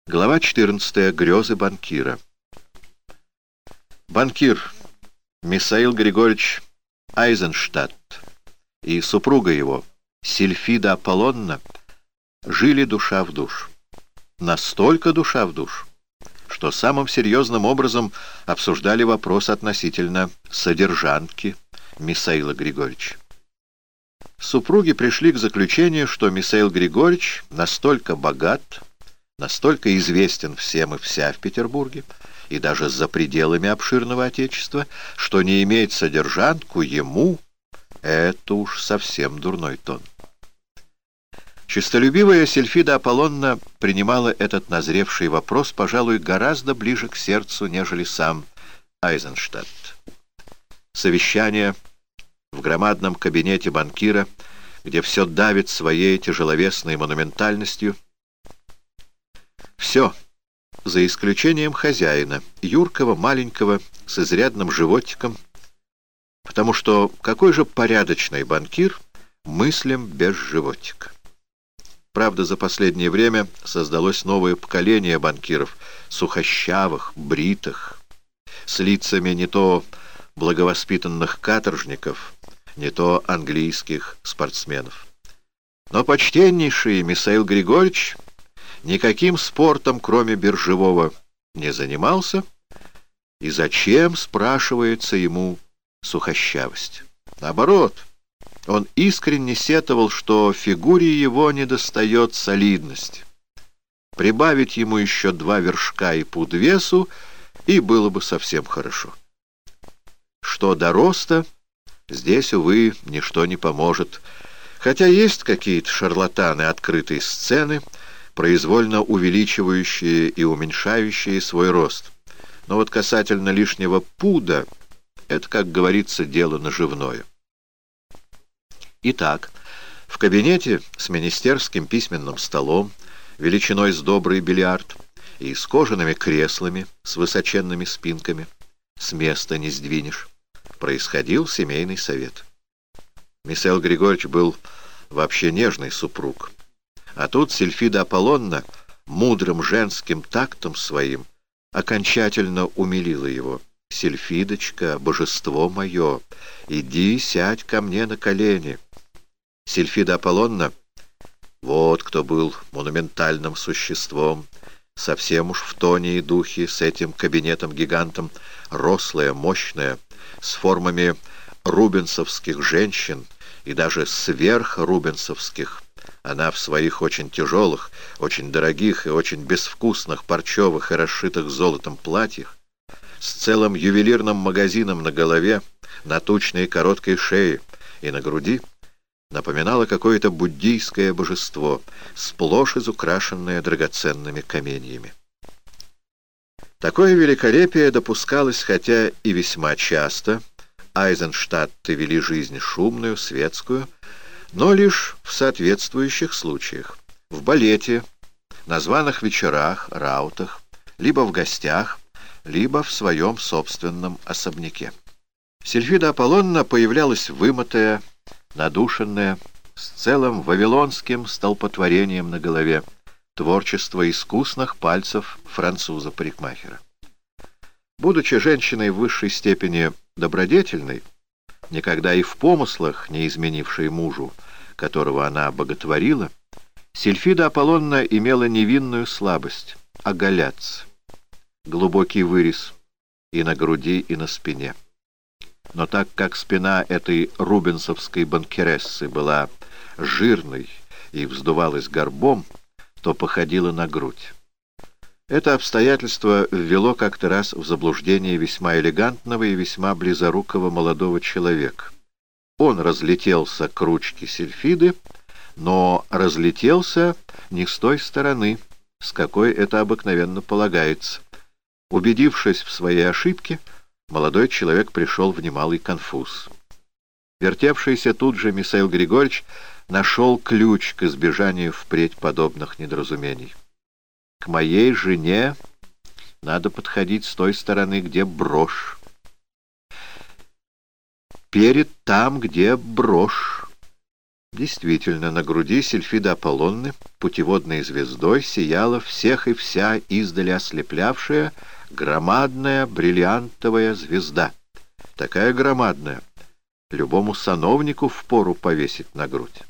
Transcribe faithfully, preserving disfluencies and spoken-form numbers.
Глава четырнадцатая. Грезы банкира. Банкир Михаил Григорьевич Айзенштадт и супруга его, Сильфида Аполлонна, жили душа в душу. Настолько душа в душу, что самым серьезным образом обсуждали вопрос относительно содержанки Михаила Григорьевича. Супруги пришли к заключению, что Михаил Григорьевич настолько богат, настолько известен всем и вся в Петербурге, и даже за пределами обширного отечества, что не иметь содержанку ему — это уж совсем дурной тон. Честолюбивая Сильфида Аполлонна принимала этот назревший вопрос, пожалуй, гораздо ближе к сердцу, нежели сам Айзенштадт. Совещание в громадном кабинете банкира, где все давит своей тяжеловесной монументальностью. Все, за исключением хозяина, юркого, маленького, с изрядным животиком, потому что какой же порядочный банкир мыслим без животика? Правда, за последнее время создалось новое поколение банкиров, сухощавых, бритых, с лицами не то благовоспитанных каторжников, не то английских спортсменов. Но почтеннейший Михаил Григорьевич никаким спортом, кроме биржевого, не занимался, и зачем, спрашивается ему, сухощавость? Наоборот, он искренне сетовал, что фигуре его недостает солидности. Прибавить ему еще два вершка и пуд весу, и было бы совсем хорошо. Что до роста, здесь, увы, ничто не поможет, хотя есть какие-то шарлатаны открытой сцены, произвольно увеличивающие и уменьшающие свой рост. Но вот касательно лишнего пуда, это, как говорится, дело наживное. Итак, в кабинете с министерским письменным столом, величиной с добрый бильярд, и с кожаными креслами с высоченными спинками, с места не сдвинешь, происходил семейный совет. Михаил Григорьевич был вообще нежный супруг, а тут Сильфида Аполлонна мудрым женским тактом своим окончательно умилила его. «Сильфидочка, божество мое, иди сядь ко мне на колени». Сильфида Аполлонна, вот кто был монументальным существом, совсем уж в тоне и духе с этим кабинетом-гигантом, рослая, мощная, с формами рубенсовских женщин и даже сверхрубенсовских. Она в своих очень тяжелых, очень дорогих и очень безвкусных парчевых и расшитых золотом платьях, с целым ювелирным магазином на голове, на тучной короткой шее и на груди, напоминала какое-то буддийское божество, сплошь изукрашенное драгоценными каменьями. Такое великолепие допускалось, хотя и весьма часто, Айзенштадты вели жизнь шумную, светскую, но лишь в соответствующих случаях. В балете, на званых вечерах, раутах, либо в гостях, либо в своем собственном особняке. Сильфида Аполлонна появлялась вымытая, надушенная, с целым вавилонским столпотворением на голове, творчество искусных пальцев француза-парикмахера. Будучи женщиной в высшей степени добродетельной, никогда и в помыслах не изменившей мужу, которого она боготворила, Сильфида Аполлонна имела невинную слабость — оголяться. Глубокий вырез и на груди, и на спине. Но так как спина этой рубенсовской банкирессы была жирной и вздувалась горбом, то походила на грудь. Это обстоятельство ввело как-то раз в заблуждение весьма элегантного и весьма близорукого молодого человека. Он разлетелся к ручке Сильфиды, но разлетелся не с той стороны, с какой это обыкновенно полагается. Убедившись в своей ошибке, молодой человек пришел в немалый конфуз. Вертевшийся тут же Михаил Григорьевич нашел ключ к избежанию впредь подобных недоразумений. К моей жене надо подходить с той стороны, где брошь. Перед там, где брошь. Действительно, на груди Сильфиды Аполлонны путеводной звездой сияла всех и вся издали ослеплявшая громадная бриллиантовая звезда. Такая громадная, любому сановнику впору повесить на грудь.